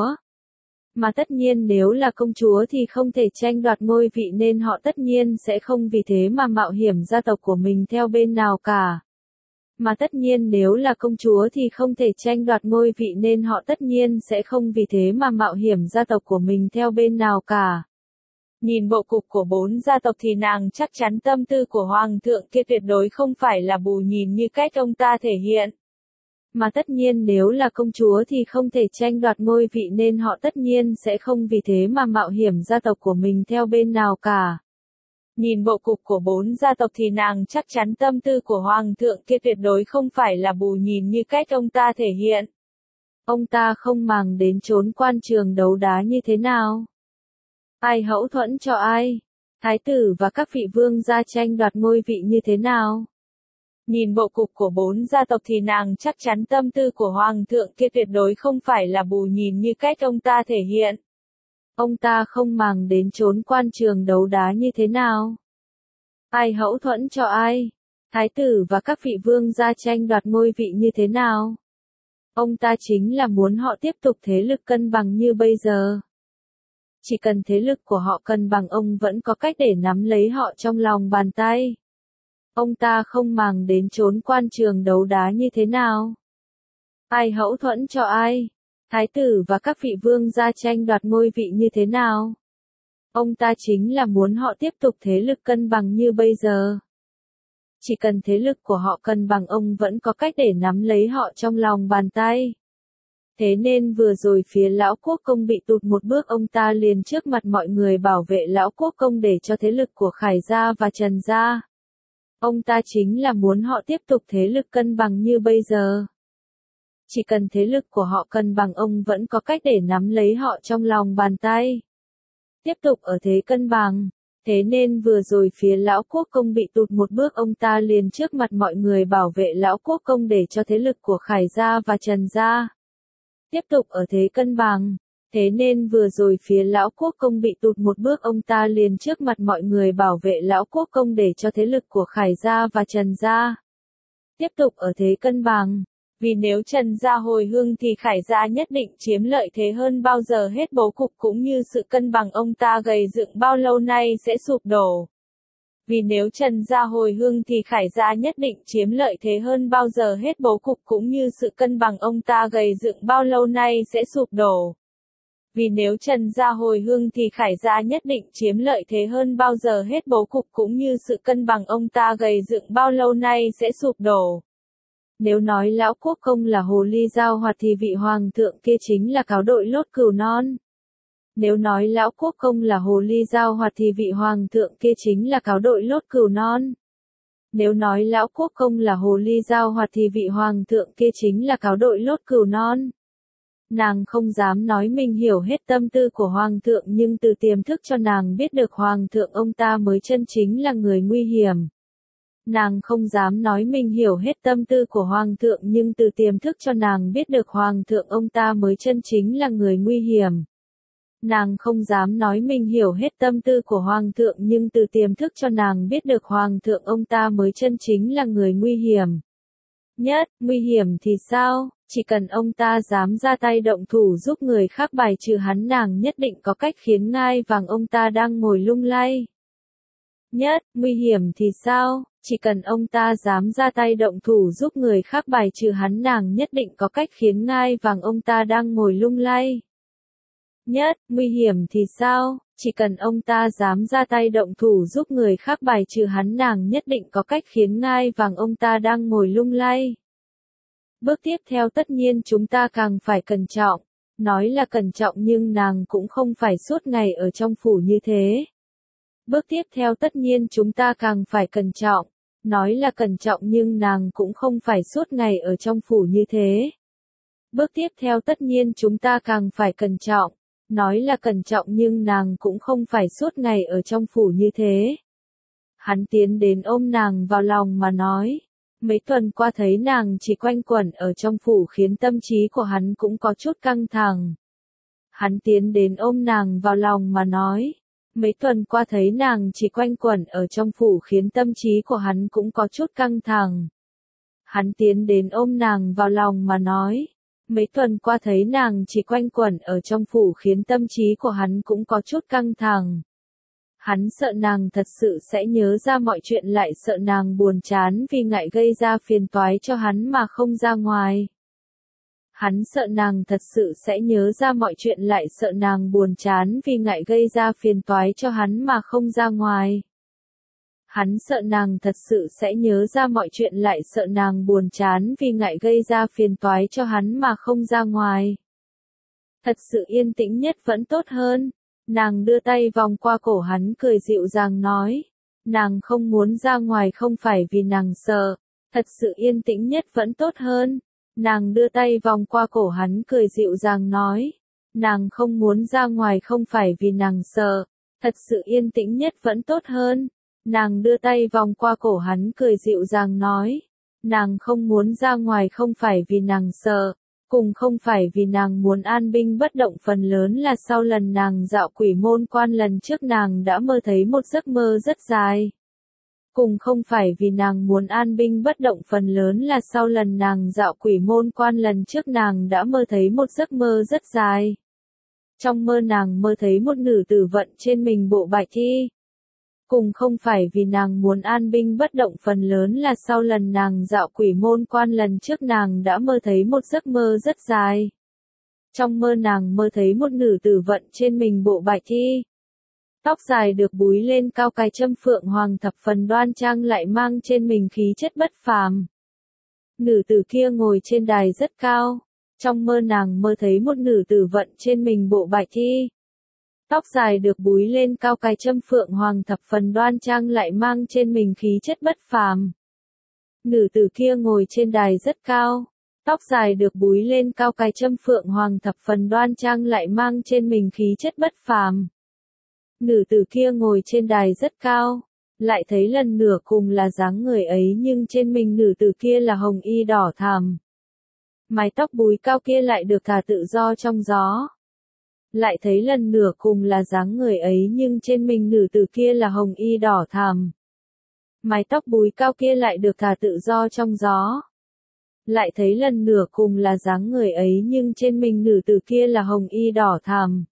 Mà tất nhiên nếu là công chúa thì không thể tranh đoạt ngôi vị, nên họ tất nhiên sẽ không vì thế mà mạo hiểm gia tộc của mình theo bên nào cả. Mà tất nhiên nếu là công chúa thì không thể tranh đoạt ngôi vị, nên họ tất nhiên sẽ không vì thế mà mạo hiểm gia tộc của mình theo bên nào cả. Nhìn bộ cục của bốn gia tộc thì nàng chắc chắn tâm tư của hoàng thượng kia tuyệt đối không phải là bù nhìn như cách ông ta thể hiện. Mà tất nhiên nếu là công chúa thì không thể tranh đoạt ngôi vị, nên họ tất nhiên sẽ không vì thế mà mạo hiểm gia tộc của mình theo bên nào cả. Nhìn bộ cục của bốn gia tộc thì nàng chắc chắn tâm tư của hoàng thượng kia tuyệt đối không phải là bù nhìn như cách ông ta thể hiện. Ông ta không màng đến trốn quan trường đấu đá như thế nào. Ai hậu thuẫn cho ai. Thái tử và các vị vương gia tranh đoạt ngôi vị như thế nào. Nhìn bộ cục của bốn gia tộc thì nàng chắc chắn tâm tư của hoàng thượng kia tuyệt đối không phải là bù nhìn như cách ông ta thể hiện. Ông ta không màng đến trốn quan trường đấu đá như thế nào. Ai hậu thuẫn cho ai. Thái tử và các vị vương gia tranh đoạt ngôi vị như thế nào. Ông ta chính là muốn họ tiếp tục thế lực cân bằng như bây giờ. Chỉ cần thế lực của họ cân bằng, ông vẫn có cách để nắm lấy họ trong lòng bàn tay. Ông ta không màng đến trốn quan trường đấu đá như thế nào. Ai hậu thuẫn cho ai. Thái tử và các vị vương gia tranh đoạt ngôi vị như thế nào. Ông ta chính là muốn họ tiếp tục thế lực cân bằng như bây giờ. Chỉ cần thế lực của họ cân bằng, ông vẫn có cách để nắm lấy họ trong lòng bàn tay. Thế nên vừa rồi phía Lão Quốc Công bị tụt một bước, ông ta liền trước mặt mọi người bảo vệ Lão Quốc Công để cho thế lực của Khải gia và Trần gia. Ông ta chính là muốn họ tiếp tục thế lực cân bằng như bây giờ. Chỉ cần thế lực của họ cân bằng, ông vẫn có cách để nắm lấy họ trong lòng bàn tay. Tiếp tục ở thế cân bằng. Thế nên vừa rồi phía Lão Quốc Công bị tụt một bước, ông ta liền trước mặt mọi người bảo vệ Lão Quốc Công để cho thế lực của Khải gia và Trần gia tiếp tục ở thế cân bằng. Thế nên vừa rồi phía Lão Quốc Công bị tụt một bước, ông ta liền trước mặt mọi người bảo vệ Lão Quốc Công để cho thế lực của Khải gia và Trần gia tiếp tục ở thế cân bằng. Vì nếu Trần gia hồi hương thì Khải gia nhất định chiếm lợi thế hơn bao giờ hết, bố cục cũng như sự cân bằng ông ta gầy dựng bao lâu nay sẽ sụp đổ. Vì nếu Trần gia hồi hương thì Khải gia nhất định chiếm lợi thế hơn bao giờ hết, bố cục cũng như sự cân bằng ông ta gầy dựng bao lâu nay sẽ sụp đổ. Vì nếu Trần gia hồi hương thì Khải gia nhất định chiếm lợi thế hơn bao giờ hết, bố cục cũng như sự cân bằng ông ta gầy dựng bao lâu nay sẽ sụp đổ. Nếu nói Lão Quốc Công là hồ ly giao hoạt thì vị hoàng thượng kia chính là cáo đội lốt cừu non. Nếu nói Lão Quốc Công là hồ ly giao hoạt thì vị hoàng thượng kia chính là cáo đội lốt cừu non. Nếu nói Lão Quốc Công là hồ ly giao hoạt thì vị hoàng thượng kia chính là cáo đội lốt cừu non. Nàng không dám nói mình hiểu hết tâm tư của hoàng thượng, nhưng từ tiềm thức cho nàng biết được hoàng thượng ông ta mới chân chính là người nguy hiểm. Nàng không dám nói mình hiểu hết tâm tư của hoàng thượng, nhưng từ tiềm thức cho nàng biết được hoàng thượng ông ta mới chân chính là người nguy hiểm. Nàng không dám nói mình hiểu hết tâm tư của hoàng thượng, nhưng từ tiềm thức cho nàng biết được hoàng thượng ông ta mới chân chính là người nguy hiểm. Nhất, nguy hiểm thì sao? Chỉ cần ông ta dám ra tay động thủ giúp người khác bài trừ hắn, nàng nhất định có cách khiến ngai vàng ông ta đang ngồi lung lay. Nhất, nguy hiểm thì sao? Chỉ cần ông ta dám ra tay động thủ giúp người khác bài trừ hắn, nàng nhất định có cách khiến ngai vàng ông ta đang ngồi lung lay. Nhất, nguy hiểm thì sao? Chỉ cần ông ta dám ra tay động thủ giúp người khác bài trừ hắn, nàng nhất định có cách khiến ngai vàng ông ta đang ngồi lung lay. Bước tiếp theo tất nhiên chúng ta càng phải cẩn trọng. Nói là cẩn trọng nhưng nàng cũng không phải suốt ngày ở trong phủ như thế. Bước tiếp theo tất nhiên chúng ta càng phải cẩn trọng. Nói là cẩn trọng nhưng nàng cũng không phải suốt ngày ở trong phủ như thế. Bước tiếp theo tất nhiên chúng ta càng phải cẩn trọng. Nói là cẩn trọng nhưng nàng cũng không phải suốt ngày ở trong phủ như thế. Hắn tiến đến ôm nàng vào lòng mà nói. Mấy tuần qua thấy nàng chỉ quanh quẩn ở trong phủ khiến tâm trí của hắn cũng có chút căng thẳng. Hắn tiến đến ôm nàng vào lòng mà nói. Mấy tuần qua thấy nàng chỉ quanh quẩn ở trong phủ khiến tâm trí của hắn cũng có chút căng thẳng. Hắn tiến đến ôm nàng vào lòng mà nói. Mấy tuần qua thấy nàng chỉ quanh quẩn ở trong phủ khiến tâm trí của hắn cũng có chút căng thẳng. Hắn sợ nàng thật sự sẽ nhớ ra mọi chuyện, lại sợ nàng buồn chán vì ngại gây ra phiền toái cho hắn mà không ra ngoài. Hắn sợ nàng thật sự sẽ nhớ ra mọi chuyện, lại sợ nàng buồn chán vì ngại gây ra phiền toái cho hắn mà không ra ngoài. Hắn sợ nàng thật sự sẽ nhớ ra mọi chuyện, lại sợ nàng buồn chán vì ngại gây ra phiền toái cho hắn mà không ra ngoài. Thật sự yên tĩnh nhất vẫn tốt hơn. Nàng đưa tay vòng qua cổ hắn cười dịu dàng nói. Nàng không muốn ra ngoài không phải vì nàng sợ. Thật sự yên tĩnh nhất vẫn tốt hơn. Nàng đưa tay vòng qua cổ hắn cười dịu dàng nói. Nàng không muốn ra ngoài không phải vì nàng sợ, thật sự yên tĩnh nhất vẫn tốt hơn. Nàng đưa tay vòng qua cổ hắn cười dịu dàng nói. Nàng không muốn ra ngoài không phải vì nàng sợ, cùng không phải vì nàng muốn an binh bất động, phần lớn là sau lần nàng dạo quỷ môn quan lần trước nàng đã mơ thấy một giấc mơ rất dài. Cùng không phải vì nàng muốn an binh bất động, phần lớn là sau lần nàng dạo quỷ môn quan lần trước nàng đã mơ thấy một giấc mơ rất dài. Trong mơ nàng mơ thấy một nữ tử vận trên mình bộ bạch thi. Cùng không phải vì nàng muốn an binh bất động, phần lớn là sau lần nàng dạo quỷ môn quan lần trước nàng đã mơ thấy một giấc mơ rất dài. Trong mơ nàng mơ thấy một nữ tử vận trên mình bộ bạch thi. Tóc dài được búi lên cao, cài trâm phượng hoàng thập phần đoan trang, lại mang trên mình khí chất bất phàm. Nữ tử kia ngồi trên đài rất cao. Trong mơ nàng mơ thấy một nữ tử vận trên mình bộ bạch thi. Tóc dài được búi lên cao, cài trâm phượng hoàng thập phần đoan trang, lại mang trên mình khí chất bất phàm. Nữ tử kia ngồi trên đài rất cao. Tóc dài được búi lên cao, cài trâm phượng hoàng thập phần đoan trang, lại mang trên mình khí chất bất phàm. Nữ tử kia ngồi trên đài rất cao, lại thấy lần nửa cùng là dáng người ấy, nhưng trên mình nữ tử kia là hồng y đỏ thắm. Mái tóc búi cao kia lại được thả tự do trong gió. Lại thấy lần nửa cùng là dáng người ấy, nhưng trên mình nữ tử kia là hồng y đỏ thắm. Mái tóc búi cao kia lại được thả tự do trong gió. Lại thấy lần nửa cùng là dáng người ấy, nhưng trên mình nữ tử kia là hồng y đỏ thắm.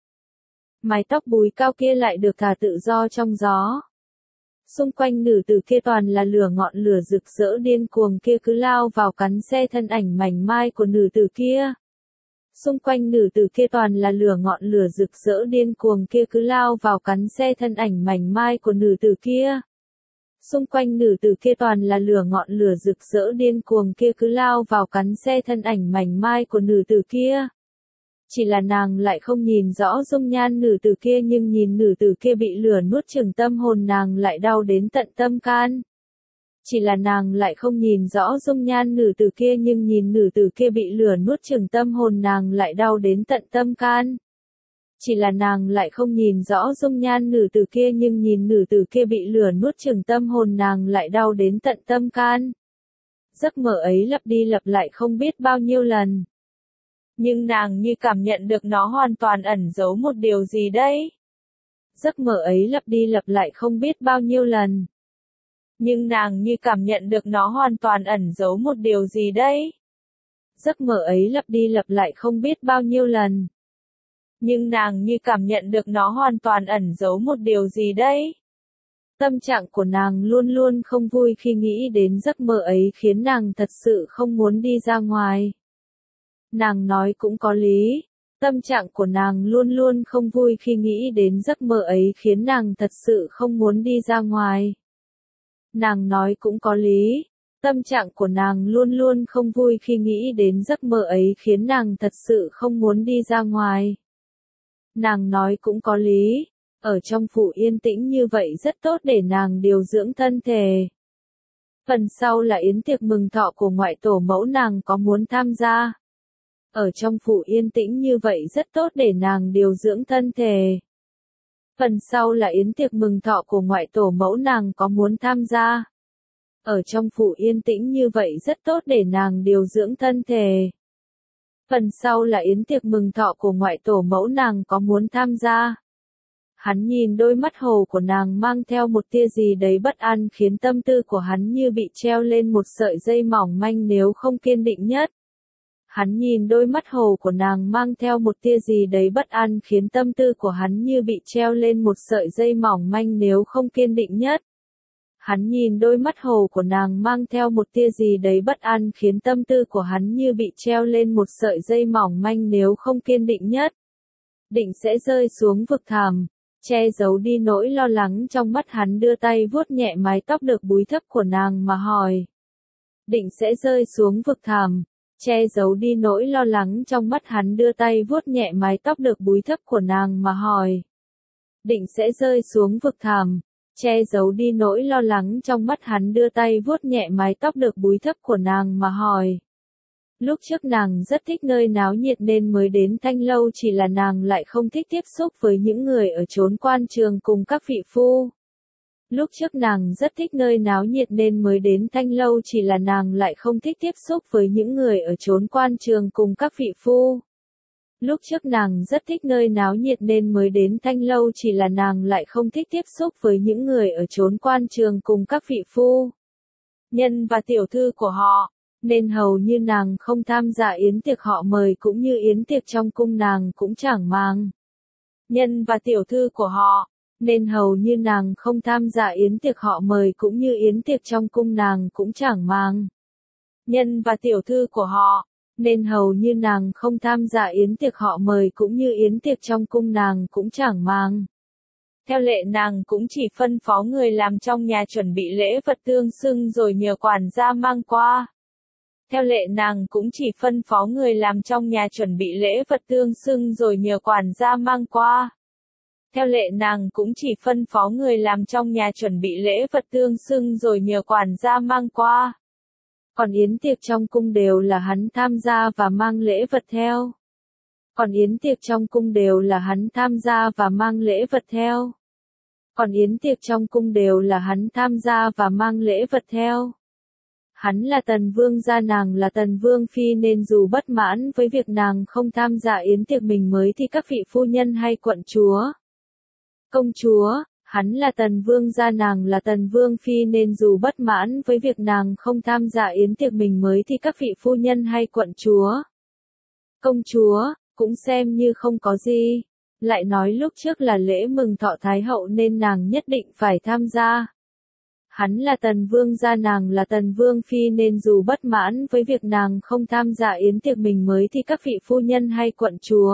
Mái tóc búi cao kia lại được thả tự do trong gió. Xung quanh nữ tử kia toàn là lửa, ngọn lửa rực rỡ điên cuồng kia cứ lao vào cắn xe thân ảnh mảnh mai của nữ tử kia. Xung quanh nữ tử kia toàn là lửa, ngọn lửa rực rỡ điên cuồng kia cứ lao vào cắn xe thân ảnh mảnh mai của nữ tử kia. Xung quanh nữ tử kia toàn là lửa, ngọn lửa rực rỡ điên cuồng kia cứ lao vào cắn xe thân ảnh mảnh mai của nữ tử kia. Chỉ là nàng lại không nhìn rõ dung nhan nữ tử kia, nhưng nhìn nữ tử kia bị lửa nuốt chửng tâm hồn nàng lại đau đến tận tâm can. Chỉ là nàng lại không nhìn rõ dung nhan nữ tử kia, nhưng nhìn nữ tử kia bị lửa nuốt chửng tâm hồn nàng lại đau đến tận tâm can. Chỉ là nàng lại không nhìn rõ dung nhan nữ tử kia, nhưng nhìn nữ tử kia bị lửa nuốt chửng tâm hồn nàng lại đau đến tận tâm can. Giấc mơ ấy lặp đi lặp lại không biết bao nhiêu lần. Nhưng nàng như cảm nhận được nó hoàn toàn ẩn giấu một điều gì đấy. Giấc mơ ấy lặp đi lặp lại không biết bao nhiêu lần. Nhưng nàng như cảm nhận được nó hoàn toàn ẩn giấu một điều gì đấy. Giấc mơ ấy lặp đi lặp lại không biết bao nhiêu lần. Nhưng nàng như cảm nhận được nó hoàn toàn ẩn giấu một điều gì đấy. Tâm trạng của nàng luôn luôn không vui khi nghĩ đến giấc mơ ấy, khiến nàng thật sự không muốn đi ra ngoài. Nàng nói cũng có lý. Tâm trạng của nàng luôn luôn không vui khi nghĩ đến giấc mơ ấy, khiến nàng thật sự không muốn đi ra ngoài. Nàng nói cũng có lý. Tâm trạng của nàng luôn luôn không vui khi nghĩ đến giấc mơ ấy, khiến nàng thật sự không muốn đi ra ngoài. Nàng nói cũng có lý. Ở trong phủ yên tĩnh như vậy rất tốt để nàng điều dưỡng thân thể. Phần sau là yến tiệc mừng thọ của ngoại tổ mẫu, nàng có muốn tham gia? Ở trong phủ yên tĩnh như vậy rất tốt để nàng điều dưỡng thân thể. Phần sau là yến tiệc mừng thọ của ngoại tổ mẫu, nàng có muốn tham gia? Ở trong phủ yên tĩnh như vậy rất tốt để nàng điều dưỡng thân thể. Phần sau là yến tiệc mừng thọ của ngoại tổ mẫu, nàng có muốn tham gia? Hắn nhìn đôi mắt hồ của nàng mang theo một tia gì đấy bất an, khiến tâm tư của hắn như bị treo lên một sợi dây mỏng manh nếu không kiên định nhất. Hắn nhìn đôi mắt hồ của nàng mang theo một tia gì đấy bất an, khiến tâm tư của hắn như bị treo lên một sợi dây mỏng manh nếu không kiên định nhất. Hắn nhìn đôi mắt hồ của nàng mang theo một tia gì đấy bất an, khiến tâm tư của hắn như bị treo lên một sợi dây mỏng manh nếu không kiên định nhất. Định sẽ rơi xuống vực thẳm. Che giấu đi nỗi lo lắng trong mắt, hắn đưa tay vuốt nhẹ mái tóc được búi thấp của nàng mà hỏi. Định sẽ rơi xuống vực thẳm. Che giấu đi nỗi lo lắng trong mắt, hắn đưa tay vuốt nhẹ mái tóc được búi thấp của nàng mà hỏi. Định sẽ rơi xuống vực thẳm. Che giấu đi nỗi lo lắng trong mắt, hắn đưa tay vuốt nhẹ mái tóc được búi thấp của nàng mà hỏi. Lúc trước nàng rất thích nơi náo nhiệt nên mới đến Thanh Lâu, chỉ là nàng lại không thích tiếp xúc với những người ở chốn quan trường cùng các vị phu. Lúc trước nàng rất thích nơi náo nhiệt nên mới đến Thanh Lâu, chỉ là nàng lại không thích tiếp xúc với những người ở chốn quan trường cùng các vị phu. Lúc trước nàng rất thích nơi náo nhiệt nên mới đến Thanh Lâu, chỉ là nàng lại không thích tiếp xúc với những người ở chốn quan trường cùng các vị phu nhân và tiểu thư của họ, nên hầu như nàng không tham gia yến tiệc họ mời, cũng như yến tiệc trong cung nàng cũng chẳng màng nhân và tiểu thư của họ, nên hầu như nàng không tham gia yến tiệc họ mời, cũng như yến tiệc trong cung nàng cũng chẳng màng nhân và tiểu thư của họ, nên hầu như nàng không tham gia yến tiệc họ mời, cũng như yến tiệc trong cung nàng cũng chẳng màng. Theo lệ nàng cũng chỉ phân phó người làm trong nhà chuẩn bị lễ vật tương xưng rồi nhờ quản gia mang qua. Theo lệ nàng cũng chỉ phân phó người làm trong nhà chuẩn bị lễ vật tương xưng rồi nhờ quản gia mang qua. Theo lệ nàng cũng chỉ phân phó người làm trong nhà chuẩn bị lễ vật tương xưng rồi nhờ quản gia mang qua. Còn yến tiệc trong cung đều là hắn tham gia và mang lễ vật theo. Còn yến tiệc trong cung đều là hắn tham gia và mang lễ vật theo. Còn yến tiệc trong cung đều là hắn tham gia và mang lễ vật theo. Hắn là Tần Vương gia, nàng là Tần Vương phi, nên dù bất mãn với việc nàng không tham gia yến tiệc mình mới thì các vị phu nhân hay quận chúa, công chúa, hắn là Tần Vương gia, nàng là Tần Vương phi, nên dù bất mãn với việc nàng không tham gia yến tiệc mình mới thì các vị phu nhân hay quận chúa, công chúa, cũng xem như không có gì. Lại nói lúc trước là lễ mừng thọ Thái hậu nên nàng nhất định phải tham gia. Hắn là Tần Vương gia, nàng là Tần Vương phi, nên dù bất mãn với việc nàng không tham gia yến tiệc mình mới thì các vị phu nhân hay quận chúa,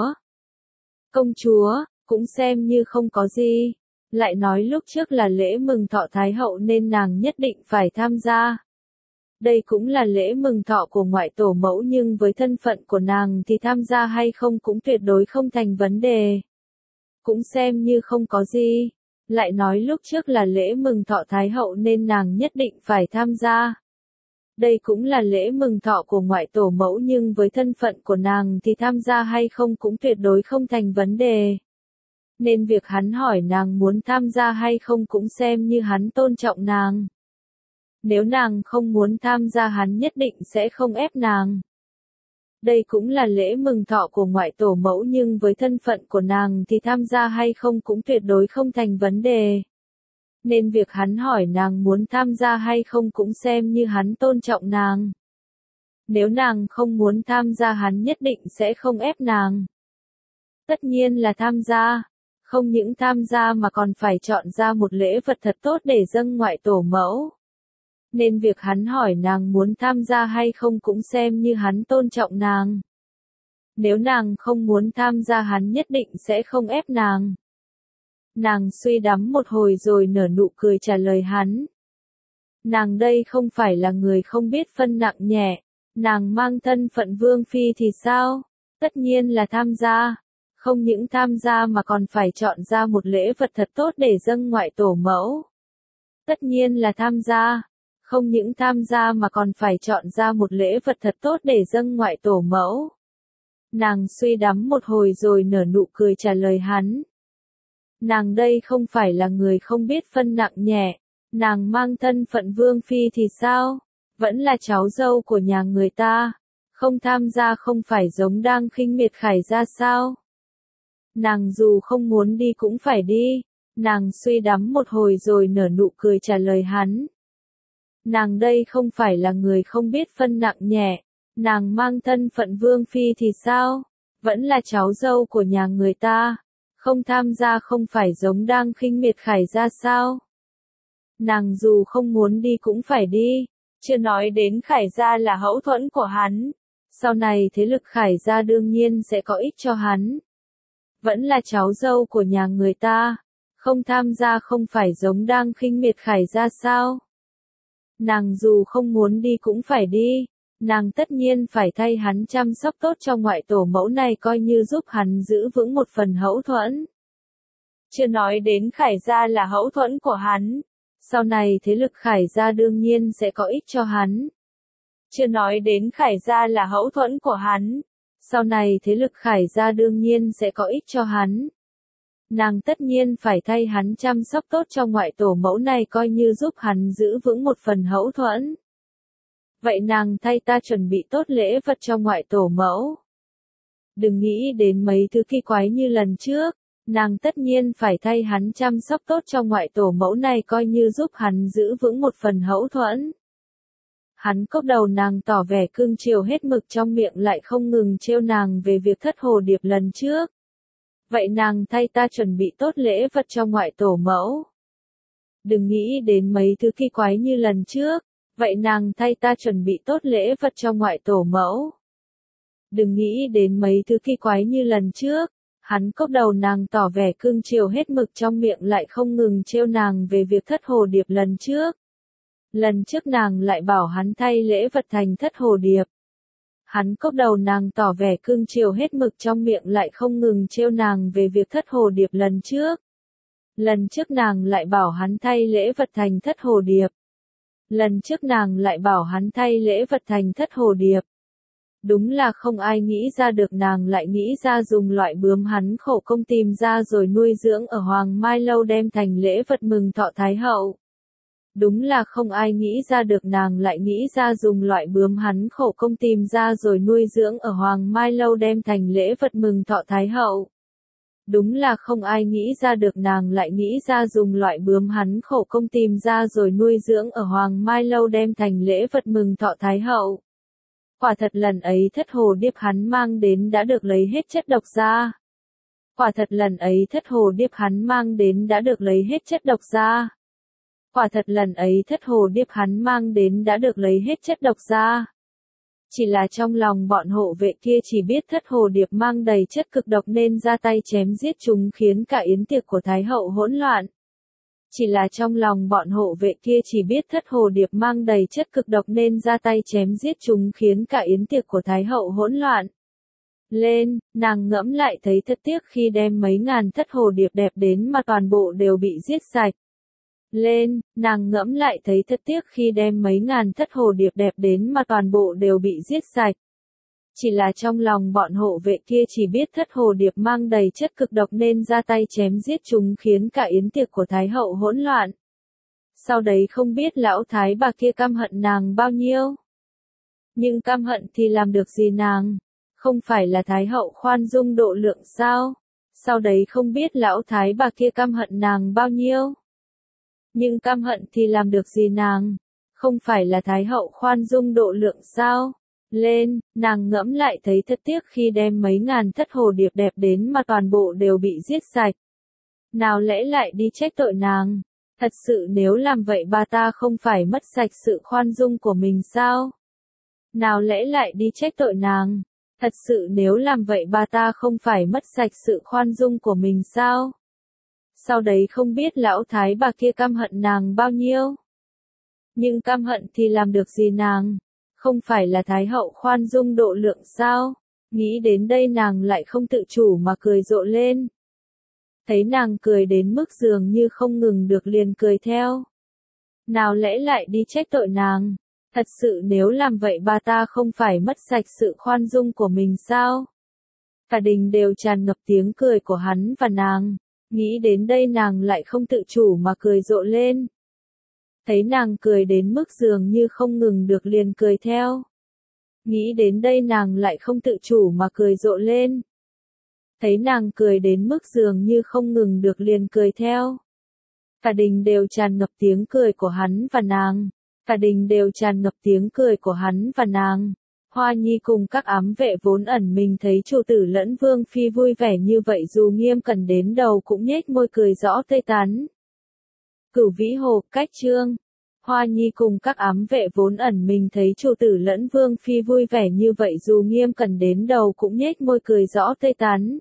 công chúa, cũng xem như không có gì. Lại nói lúc trước là lễ mừng thọ Thái hậu nên nàng nhất định phải tham gia. Đây cũng là lễ mừng thọ của ngoại tổ mẫu, nhưng với thân phận của nàng thì tham gia hay không cũng tuyệt đối không thành vấn đề. Cũng xem như không có gì. Lại nói lúc trước là lễ mừng thọ Thái hậu nên nàng nhất định phải tham gia. Đây cũng là lễ mừng thọ của ngoại tổ mẫu, nhưng với thân phận của nàng thì tham gia hay không cũng tuyệt đối không thành vấn đề. Nên việc hắn hỏi nàng muốn tham gia hay không cũng xem như hắn tôn trọng nàng. Nếu nàng không muốn tham gia hắn nhất định sẽ không ép nàng. Đây cũng là lễ mừng thọ của ngoại tổ mẫu, nhưng với thân phận của nàng thì tham gia hay không cũng tuyệt đối không thành vấn đề. Nên việc hắn hỏi nàng muốn tham gia hay không cũng xem như hắn tôn trọng nàng. Nếu nàng không muốn tham gia hắn nhất định sẽ không ép nàng. Tất nhiên là tham gia. Không những tham gia mà còn phải chọn ra một lễ vật thật tốt để dâng ngoại tổ mẫu. Nên việc hắn hỏi nàng muốn tham gia hay không cũng xem như hắn tôn trọng nàng. Nếu nàng không muốn tham gia hắn nhất định sẽ không ép nàng. Nàng suy đắm một hồi rồi nở nụ cười trả lời hắn. Nàng đây không phải là người không biết phân nặng nhẹ. Nàng mang thân phận vương phi thì sao? Tất nhiên là tham gia. Không những tham gia mà còn phải chọn ra một lễ vật thật tốt để dâng ngoại tổ mẫu. Tất nhiên là tham gia. Không những tham gia mà còn phải chọn ra một lễ vật thật tốt để dâng ngoại tổ mẫu. Nàng suy đắm một hồi rồi nở nụ cười trả lời hắn. Nàng đây không phải là người không biết phân nặng nhẹ. Nàng mang thân phận vương phi thì sao? Vẫn là cháu dâu của nhà người ta. Không tham gia không phải giống đang khinh miệt Khải gia sao? Nàng dù không muốn đi cũng phải đi. Nàng suy đắm một hồi rồi nở nụ cười trả lời hắn. Nàng đây không phải là người không biết phân nặng nhẹ. Nàng mang thân phận vương phi thì sao? Vẫn là cháu dâu của nhà người ta. Không tham gia không phải giống đang khinh miệt Khải gia sao? Nàng dù không muốn đi cũng phải đi. Chưa nói đến Khải gia là hậu thuẫn của hắn. Sau này thế lực Khải gia đương nhiên sẽ có ích cho hắn. Vẫn là cháu dâu của nhà người ta. Không tham gia không phải giống đang khinh miệt Khải gia sao? Nàng dù không muốn đi cũng phải đi. Nàng tất nhiên phải thay hắn chăm sóc tốt cho ngoại tổ mẫu này, coi như giúp hắn giữ vững một phần hậu thuẫn. Chưa nói đến Khải gia là hậu thuẫn của hắn. Sau này thế lực Khải gia đương nhiên sẽ có ích cho hắn. chưa nói đến Khải gia là hậu thuẫn của hắn. Sau này thế lực Khải gia đương nhiên sẽ có ích cho hắn. Nàng tất nhiên phải thay hắn chăm sóc tốt cho ngoại tổ mẫu này coi như giúp hắn giữ vững một phần hậu thuẫn. Vậy nàng thay ta chuẩn bị tốt lễ vật cho ngoại tổ mẫu. Đừng nghĩ đến mấy thứ kỳ quái như lần trước, nàng tất nhiên phải thay hắn chăm sóc tốt cho ngoại tổ mẫu này coi như giúp hắn giữ vững một phần hậu thuẫn. Hắn cốc đầu nàng tỏ vẻ cưng chiều hết mực trong miệng lại không ngừng trêu nàng về việc thất hồ điệp lần trước. Vậy nàng thay ta chuẩn bị tốt lễ vật cho ngoại tổ mẫu. Đừng nghĩ đến mấy thứ kỳ quái như lần trước, vậy nàng thay ta chuẩn bị tốt lễ vật cho ngoại tổ mẫu. Đừng nghĩ đến mấy thứ kỳ quái như lần trước, hắn cốc đầu nàng tỏ vẻ cưng chiều hết mực trong miệng lại không ngừng trêu nàng về việc thất hồ điệp lần trước. Lần trước nàng lại bảo hắn thay lễ vật thành thất hồ điệp. Hắn cốc đầu nàng tỏ vẻ cưng chiều hết mực trong miệng lại không ngừng trêu nàng về việc thất hồ điệp lần trước. Lần trước nàng lại bảo hắn thay lễ vật thành thất hồ điệp. Lần trước nàng lại bảo hắn thay lễ vật thành thất hồ điệp. Đúng là không ai nghĩ ra được nàng lại nghĩ ra dùng loại bướm hắn khổ công tìm ra rồi nuôi dưỡng ở Hoàng Mai Lâu đem thành lễ vật mừng thọ Thái Hậu. Đúng là không ai nghĩ ra được nàng lại nghĩ ra dùng loại bướm hắn khổ công tìm ra rồi nuôi dưỡng ở Hoàng Mai Lâu đem thành lễ vật mừng thọ Thái Hậu. Đúng là không ai nghĩ ra được nàng lại nghĩ ra dùng loại bướm hắn khổ công tìm ra rồi nuôi dưỡng ở Hoàng Mai Lâu đem thành lễ vật mừng thọ Thái Hậu. Quả thật lần ấy thất hồ điệp hắn mang đến đã được lấy hết chất độc ra. Quả thật lần ấy thất hồ điệp hắn mang đến đã được lấy hết chất độc ra. Quả thật lần ấy thất hồ điệp hắn mang đến đã được lấy hết chất độc ra. Chỉ là trong lòng bọn hộ vệ kia chỉ biết thất hồ điệp mang đầy chất cực độc nên ra tay chém giết chúng khiến cả yến tiệc của Thái Hậu hỗn loạn. Chỉ là trong lòng bọn hộ vệ kia chỉ biết thất hồ điệp mang đầy chất cực độc nên ra tay chém giết chúng khiến cả yến tiệc của Thái Hậu hỗn loạn. Lên, nàng ngẫm lại thấy thật tiếc khi đem mấy ngàn thất hồ điệp đẹp đến mà toàn bộ đều bị giết sạch. Lên, nàng ngẫm lại thấy thật tiếc khi đem mấy ngàn thất hồ điệp đẹp đến mà toàn bộ đều bị giết sạch. Chỉ là trong lòng bọn hộ vệ kia chỉ biết thất hồ điệp mang đầy chất cực độc nên ra tay chém giết chúng khiến cả yến tiệc của Thái Hậu hỗn loạn. Sau đấy không biết lão thái bà kia căm hận nàng bao nhiêu. Nhưng căm hận thì làm được gì nàng? Không phải là Thái Hậu khoan dung độ lượng sao? Sau đấy không biết lão thái bà kia căm hận nàng bao nhiêu. Nhưng căm hận thì làm được gì nàng? Không phải là Thái Hậu khoan dung độ lượng sao? Lên, nàng ngẫm lại thấy thật tiếc khi đem mấy ngàn thất hồ điệp đẹp đến mà toàn bộ đều bị giết sạch. Nào lẽ lại đi trách tội nàng? Thật sự nếu làm vậy bà ta không phải mất sạch sự khoan dung của mình sao? Nào lẽ lại đi trách tội nàng? Thật sự nếu làm vậy bà ta không phải mất sạch sự khoan dung của mình sao? Sau đấy không biết lão thái bà kia căm hận nàng bao nhiêu. Nhưng căm hận thì làm được gì nàng? Không phải là Thái Hậu khoan dung độ lượng sao? Nghĩ đến đây nàng lại không tự chủ mà cười rộ lên. Thấy nàng cười đến mức dường như không ngừng được liền cười theo. Nào lẽ lại đi trách tội nàng? Thật sự nếu làm vậy bà ta không phải mất sạch sự khoan dung của mình sao? Cả đình đều tràn ngập tiếng cười của hắn và nàng. Nghĩ đến đây nàng lại không tự chủ mà cười rộ lên. Thấy nàng cười đến mức dường như không ngừng được liền cười theo. Nghĩ đến đây nàng lại không tự chủ mà cười rộ lên. Thấy nàng cười đến mức dường như không ngừng được liền cười theo. Cả đình đều tràn ngập tiếng cười của hắn và nàng. Cả đình đều tràn ngập tiếng cười của hắn và nàng. Hoa Nhi cùng các ám vệ vốn ẩn mình thấy chủ tử lẫn vương phi vui vẻ như vậy dù Nghiêm Cẩn đến đầu cũng nhếch môi cười rõ tươi tắn. Cửu Vĩ Hồ, cách chương. Hoa Nhi cùng các ám vệ vốn ẩn mình thấy chủ tử lẫn vương phi vui vẻ như vậy dù Nghiêm Cẩn đến đầu cũng nhếch môi cười rõ tươi tắn.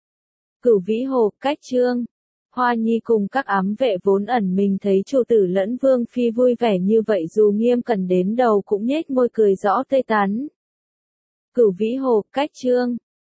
Cửu Vĩ Hồ, cách chương. Hoa Nhi cùng các ám vệ vốn ẩn mình thấy chủ tử lẫn vương phi vui vẻ như vậy dù Nghiêm Cẩn đến đầu cũng nhếch môi cười rõ tươi tắn. Cửu Vĩ Hồ, cách chương.